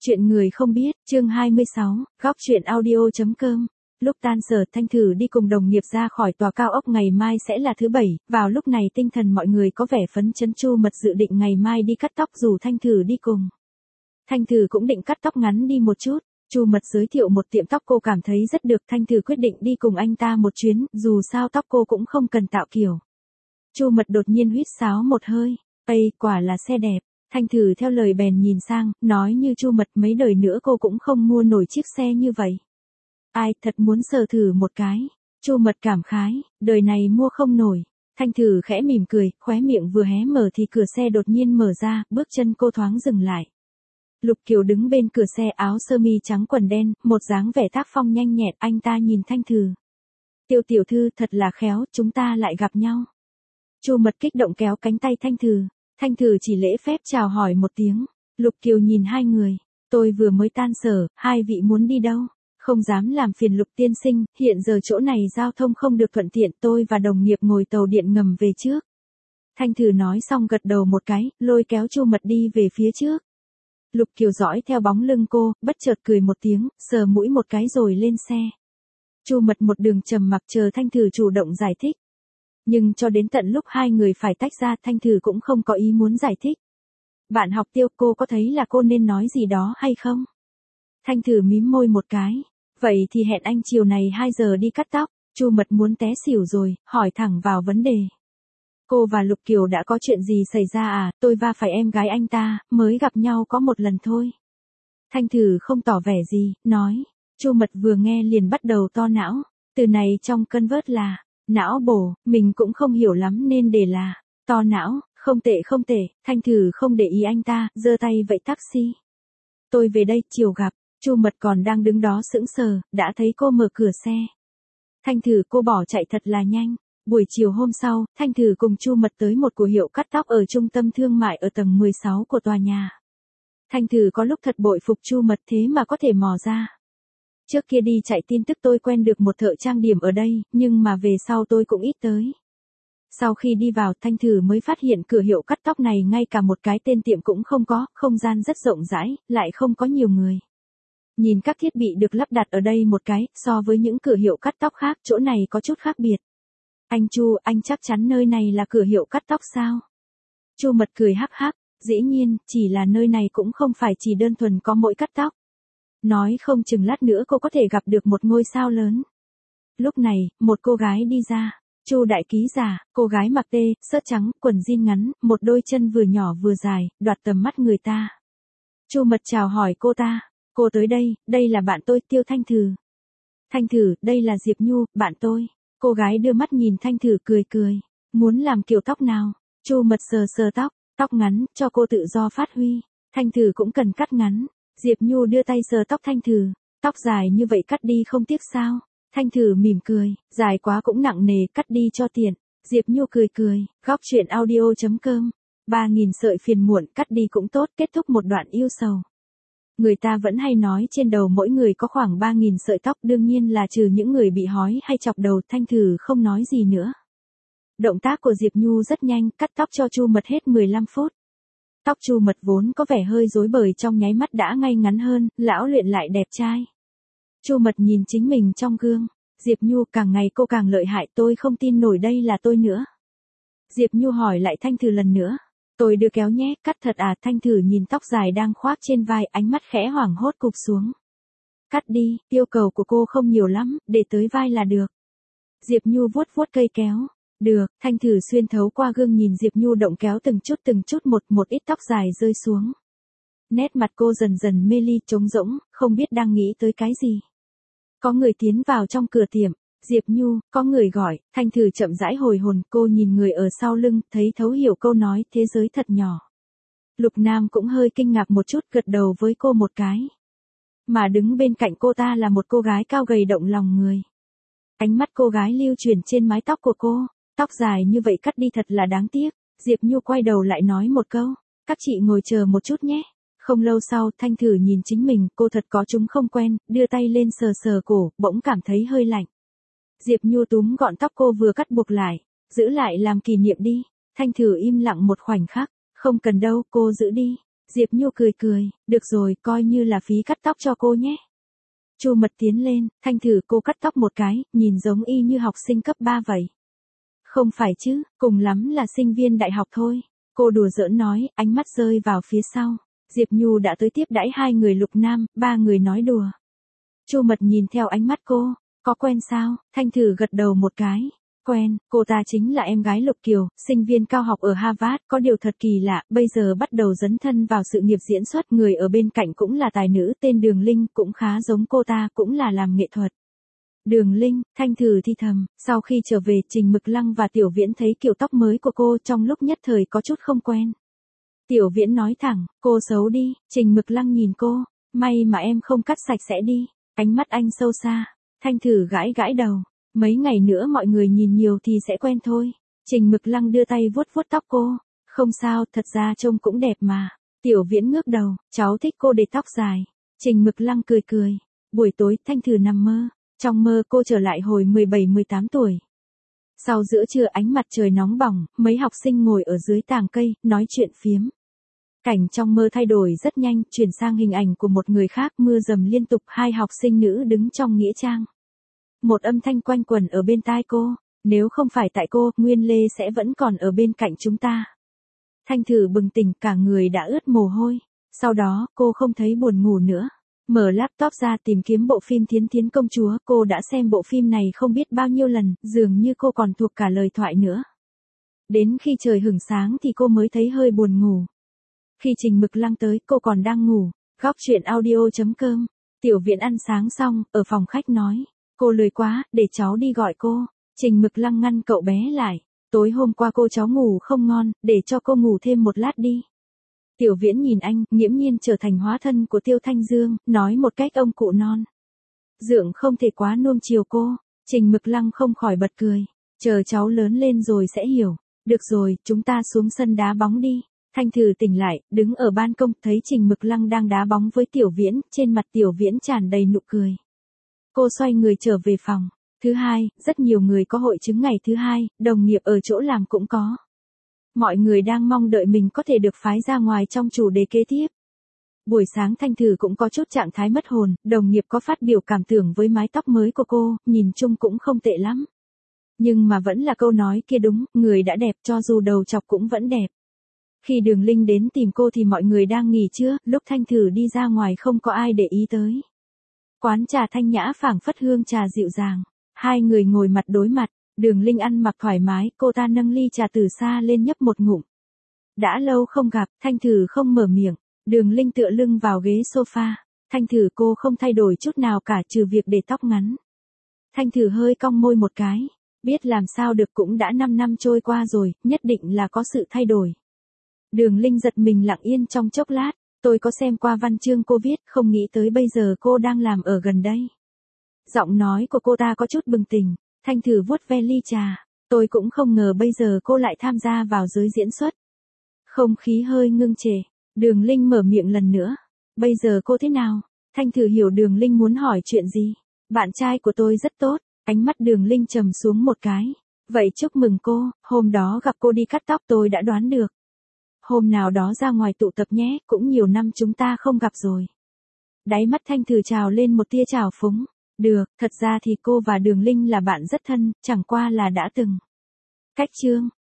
Chuyện người không biết, chương 26, góc chuyện audio.com. Lúc tan sở, Thanh Thử đi cùng đồng nghiệp ra khỏi tòa cao ốc. Ngày mai sẽ là thứ Bảy, vào lúc này tinh thần mọi người có vẻ phấn chấn. Chu Mật dự định ngày mai đi cắt tóc rủ Thanh Thử đi cùng. Thanh Thử cũng định cắt tóc ngắn đi một chút. Chu Mật giới thiệu một tiệm tóc cô cảm thấy rất được. Thanh Thử quyết định đi cùng anh ta một chuyến, dù sao tóc cô cũng không cần tạo kiểu. Chu Mật đột nhiên huýt sáo một hơi, "Ây, quả là xe đẹp." Thanh Thử theo lời bèn nhìn sang, nói như Chu Mật mấy đời nữa cô cũng không mua nổi chiếc xe như vậy. Ai, thật muốn sờ thử một cái. Chu Mật cảm khái, đời này mua không nổi. Thanh Thử khẽ mỉm cười, khóe miệng vừa hé mở thì cửa xe đột nhiên mở ra, bước chân cô thoáng dừng lại. Lục Kiều đứng bên cửa xe, áo sơ mi trắng quần đen, một dáng vẻ tác phong nhanh nhẹn. Anh ta nhìn Thanh Thử. "Tiêu tiểu thư thật là khéo, chúng ta lại gặp nhau." Chu Mật kích động kéo cánh tay Thanh Thử. Thanh Thử chỉ lễ phép chào hỏi một tiếng. Lục Kiều nhìn hai người. "Tôi vừa mới tan sở, hai vị muốn đi đâu?" "Không dám làm phiền Lục tiên sinh, hiện giờ chỗ này giao thông không được thuận tiện, tôi và đồng nghiệp ngồi tàu điện ngầm về trước." Thanh Thử nói xong gật đầu một cái, lôi kéo Chu Mật đi về phía trước. Lục Kiều dõi theo bóng lưng cô, bất chợt cười một tiếng, sờ mũi một cái rồi lên xe. Chu Mật một đường trầm mặc chờ Thanh Thử chủ động giải thích. Nhưng cho đến tận lúc hai người phải tách ra, Thanh Thử cũng không có ý muốn giải thích. "Bạn học Tiêu, cô có thấy là cô nên nói gì đó hay không?" Thanh Thử mím môi một cái. "Vậy thì hẹn anh chiều này 2 giờ đi cắt tóc." Chu Mật muốn té xỉu rồi, hỏi thẳng vào vấn đề. "Cô và Lục Kiều đã có chuyện gì xảy ra à?" "Tôi va phải em gái anh ta, mới gặp nhau có một lần thôi." Thanh Thử không tỏ vẻ gì, nói. Chu Mật vừa nghe liền bắt đầu to não. Từ này trong cân vớt là não bổ, mình cũng không hiểu lắm nên để là to não. Không tệ không tệ. Thanh Thử không để ý anh ta, giơ tay vẫy taxi. "Tôi về đây, chiều gặp." Chu Mật còn đang đứng đó sững sờ, đã thấy cô mở cửa xe. Thanh Thử cô bỏ chạy thật là nhanh. Buổi chiều hôm sau, Thanh Thử cùng Chu Mật tới một cửa hiệu cắt tóc ở trung tâm thương mại ở tầng 16 của tòa nhà. Thanh Thử có lúc thật bội phục Chu Mật thế mà có thể mò ra. "Trước kia đi chạy tin tức tôi quen được một thợ trang điểm ở đây, nhưng mà về sau tôi cũng ít tới." Sau khi đi vào, Thanh Thử mới phát hiện cửa hiệu cắt tóc này ngay cả một cái tên tiệm cũng không có, không gian rất rộng rãi, lại không có nhiều người. Nhìn các thiết bị được lắp đặt ở đây một cái, so với những cửa hiệu cắt tóc khác, chỗ này có chút khác biệt. "Anh Chu, anh chắc chắn nơi này là cửa hiệu cắt tóc sao?" Chu Mật cười hắc hắc, "Dĩ nhiên, chỉ là nơi này cũng không phải chỉ đơn thuần có mỗi cắt tóc. Nói không chừng lát nữa cô có thể gặp được một ngôi sao lớn." Lúc này, một cô gái đi ra. Chu đại ký giả. Cô gái mặc sớt trắng, quần jean ngắn, một đôi chân vừa nhỏ vừa dài, đoạt tầm mắt người ta. Chu Mật chào hỏi cô ta. "Cô tới đây là bạn tôi, Tiêu Thanh Thử." "Thanh Thử, đây là Diệp Nhu, bạn tôi." Cô gái đưa mắt nhìn Thanh Thử cười cười. "Muốn làm kiểu tóc nào?" Chu Mật sờ sờ tóc. "Tóc ngắn, cho cô tự do phát huy." Thanh Thử cũng cần cắt ngắn. Diệp Nhu đưa tay sờ tóc Thanh Thử. "Tóc dài như vậy cắt đi không tiếc sao?" Thanh Thử mỉm cười. "Dài quá cũng nặng nề, cắt đi cho tiện." Diệp Nhu cười cười. Góc chuyện audio.com. 3.000 sợi phiền muộn, cắt đi cũng tốt, kết thúc một đoạn yêu sầu. Người ta vẫn hay nói trên đầu mỗi người có khoảng 3.000 sợi tóc, đương nhiên là trừ những người bị hói hay chọc đầu. Thanh Thử không nói gì nữa. Động tác của Diệp Nhu rất nhanh, cắt tóc cho Chu Mật hết 15 phút. Tóc Chu Mật vốn có vẻ hơi rối bời trong nháy mắt đã ngay ngắn hơn, lão luyện lại đẹp trai. Chu Mật nhìn chính mình trong gương. Diệp Nhu, càng ngày cô càng lợi hại, tôi không tin nổi đây là tôi nữa. Diệp Nhu hỏi lại Thanh Thử lần nữa. "Tôi đưa kéo nhé, cắt thật à?" Thanh Thử nhìn tóc dài đang khoác trên vai, ánh mắt khẽ hoảng hốt cụp xuống. "Cắt đi, yêu cầu của cô không nhiều lắm, để tới vai là được." Diệp Nhu vuốt vuốt cây kéo. "Được." Thanh Thử xuyên thấu qua gương nhìn Diệp Nhu động kéo từng chút một ít tóc dài rơi xuống. Nét mặt cô dần dần mê ly trống rỗng, không biết đang nghĩ tới cái gì. Có người tiến vào trong cửa tiệm. "Diệp Nhu." Có người gọi. Thanh Thử chậm rãi hồi hồn, cô nhìn người ở sau lưng, thấy thấu hiểu câu nói, thế giới thật nhỏ. Lục Nam cũng hơi kinh ngạc một chút, gật đầu với cô một cái. Mà đứng bên cạnh cô ta là một cô gái cao gầy động lòng người. Ánh mắt cô gái lưu chuyển trên mái tóc của cô. "Tóc dài như vậy cắt đi thật là đáng tiếc." Diệp Nhu quay đầu lại nói một câu. "Các chị ngồi chờ một chút nhé." Không lâu sau, Thanh Thử nhìn chính mình, cô thật có chúng không quen, đưa tay lên sờ sờ cổ, bỗng cảm thấy hơi lạnh. Diệp Nhu túm gọn tóc cô vừa cắt buộc lại. "Giữ lại làm kỷ niệm đi." Thanh Thử im lặng một khoảnh khắc. "Không cần đâu, cô giữ đi." Diệp Nhu cười cười, được rồi, coi như là phí cắt tóc cho cô nhé. Chu Mật tiến lên, Thanh thử cô cắt tóc một cái, nhìn giống y như học sinh cấp 3 vậy. Không phải chứ, cùng lắm là sinh viên đại học thôi. Cô đùa giỡn nói, ánh mắt rơi vào phía sau. Diệp Nhu đã tới tiếp đãi hai người Lục Nam, ba người nói đùa. Chu Mật nhìn theo ánh mắt cô, có quen sao? Thanh thử gật đầu một cái. Quen, cô ta chính là em gái Lục Kiều, sinh viên cao học ở Harvard, có điều thật kỳ lạ, bây giờ bắt đầu dấn thân vào sự nghiệp diễn xuất, người ở bên cạnh cũng là tài nữ tên Đường Linh, cũng khá giống cô ta, cũng là làm nghệ thuật. Đường Linh, Thanh thử thì thầm, sau khi trở về Trình Mực Lăng và Tiểu Viễn thấy kiểu tóc mới của cô trong lúc nhất thời có chút không quen. Tiểu Viễn nói thẳng, cô xấu đi, Trình Mực Lăng nhìn cô, may mà em không cắt sạch sẽ đi, ánh mắt anh sâu xa. Thanh thử gãi gãi đầu, mấy ngày nữa mọi người nhìn nhiều thì sẽ quen thôi. Trình Mực Lăng đưa tay vuốt vuốt tóc cô, không sao, thật ra trông cũng đẹp mà. Tiểu Viễn ngước đầu, cháu thích cô để tóc dài. Trình Mực Lăng cười cười, buổi tối Thanh thử nằm mơ, trong mơ cô trở lại hồi 17-18 tuổi. Sau giữa trưa ánh mặt trời nóng bỏng, mấy học sinh ngồi ở dưới tàng cây, nói chuyện phiếm. Cảnh trong mơ thay đổi rất nhanh, chuyển sang hình ảnh của một người khác, mưa dầm liên tục, hai học sinh nữ đứng trong nghĩa trang. Một âm thanh quanh quẩn ở bên tai cô, nếu không phải tại cô, Nguyên Lê sẽ vẫn còn ở bên cạnh chúng ta. Thanh thử bừng tỉnh, cả người đã ướt mồ hôi, sau đó, cô không thấy buồn ngủ nữa. Mở laptop ra tìm kiếm bộ phim Thiến Thiến Công Chúa, cô đã xem bộ phim này không biết bao nhiêu lần, dường như cô còn thuộc cả lời thoại nữa. Đến khi trời hửng sáng thì cô mới thấy hơi buồn ngủ. Khi Trình Mực Lăng tới, cô còn đang ngủ. Góc chuyện audio.com. Tiểu Viễn ăn sáng xong, ở phòng khách nói. Cô lười quá, để cháu đi gọi cô. Trình Mực Lăng ngăn cậu bé lại. Tối hôm qua cô cháu ngủ không ngon, để cho cô ngủ thêm một lát đi. Tiểu Viễn nhìn anh, nghiễm nhiên trở thành hóa thân của Tiêu Thanh Dương, nói một cách ông cụ non. Dượng không thể quá nuông chiều cô. Trình Mực Lăng không khỏi bật cười. Chờ cháu lớn lên rồi sẽ hiểu. Được rồi, chúng ta xuống sân đá bóng đi. Thanh thử tỉnh lại, đứng ở ban công, thấy Trình Mực Lăng đang đá bóng với Tiểu Viễn, trên mặt Tiểu Viễn tràn đầy nụ cười. Cô xoay người trở về phòng. Thứ hai, rất nhiều người có hội chứng ngày thứ hai, đồng nghiệp ở chỗ làm cũng có. Mọi người đang mong đợi mình có thể được phái ra ngoài trong chủ đề kế tiếp. Buổi sáng Thanh thử cũng có chút trạng thái mất hồn, đồng nghiệp có phát biểu cảm tưởng với mái tóc mới của cô, nhìn chung cũng không tệ lắm. Nhưng mà vẫn là câu nói kia đúng, người đã đẹp cho dù đầu chọc cũng vẫn đẹp. Khi Đường Linh đến tìm cô thì mọi người đang nghỉ trưa, lúc Thanh thử đi ra ngoài không có ai để ý tới. Quán trà thanh nhã phảng phất hương trà dịu dàng. Hai người ngồi mặt đối mặt, Đường Linh ăn mặc thoải mái, cô ta nâng ly trà từ xa lên nhấp một ngụm. Đã lâu không gặp, Thanh thử không mở miệng. Đường Linh tựa lưng vào ghế sofa. Thanh thử cô không thay đổi chút nào cả trừ việc để tóc ngắn. Thanh thử hơi cong môi một cái. Biết làm sao được, cũng đã 5 năm trôi qua rồi, nhất định là có sự thay đổi. Đường Linh giật mình lặng yên trong chốc lát, tôi có xem qua văn chương cô viết, không nghĩ tới bây giờ cô đang làm ở gần đây. Giọng nói của cô ta có chút bừng tỉnh, Thanh thử vuốt ve ly trà, tôi cũng không ngờ bây giờ cô lại tham gia vào giới diễn xuất. Không khí hơi ngưng trệ, Đường Linh mở miệng lần nữa, bây giờ cô thế nào? Thanh thử hiểu Đường Linh muốn hỏi chuyện gì. Bạn trai của tôi rất tốt, ánh mắt Đường Linh trầm xuống một cái. Vậy chúc mừng cô, hôm đó gặp cô đi cắt tóc tôi đã đoán được. Hôm nào đó ra ngoài tụ tập nhé, cũng nhiều năm chúng ta không gặp rồi. Đáy mắt Thanh thử trào lên một tia trào phúng. Được, thật ra thì cô và Đường Linh là bạn rất thân, chẳng qua là đã từng. Cách chương.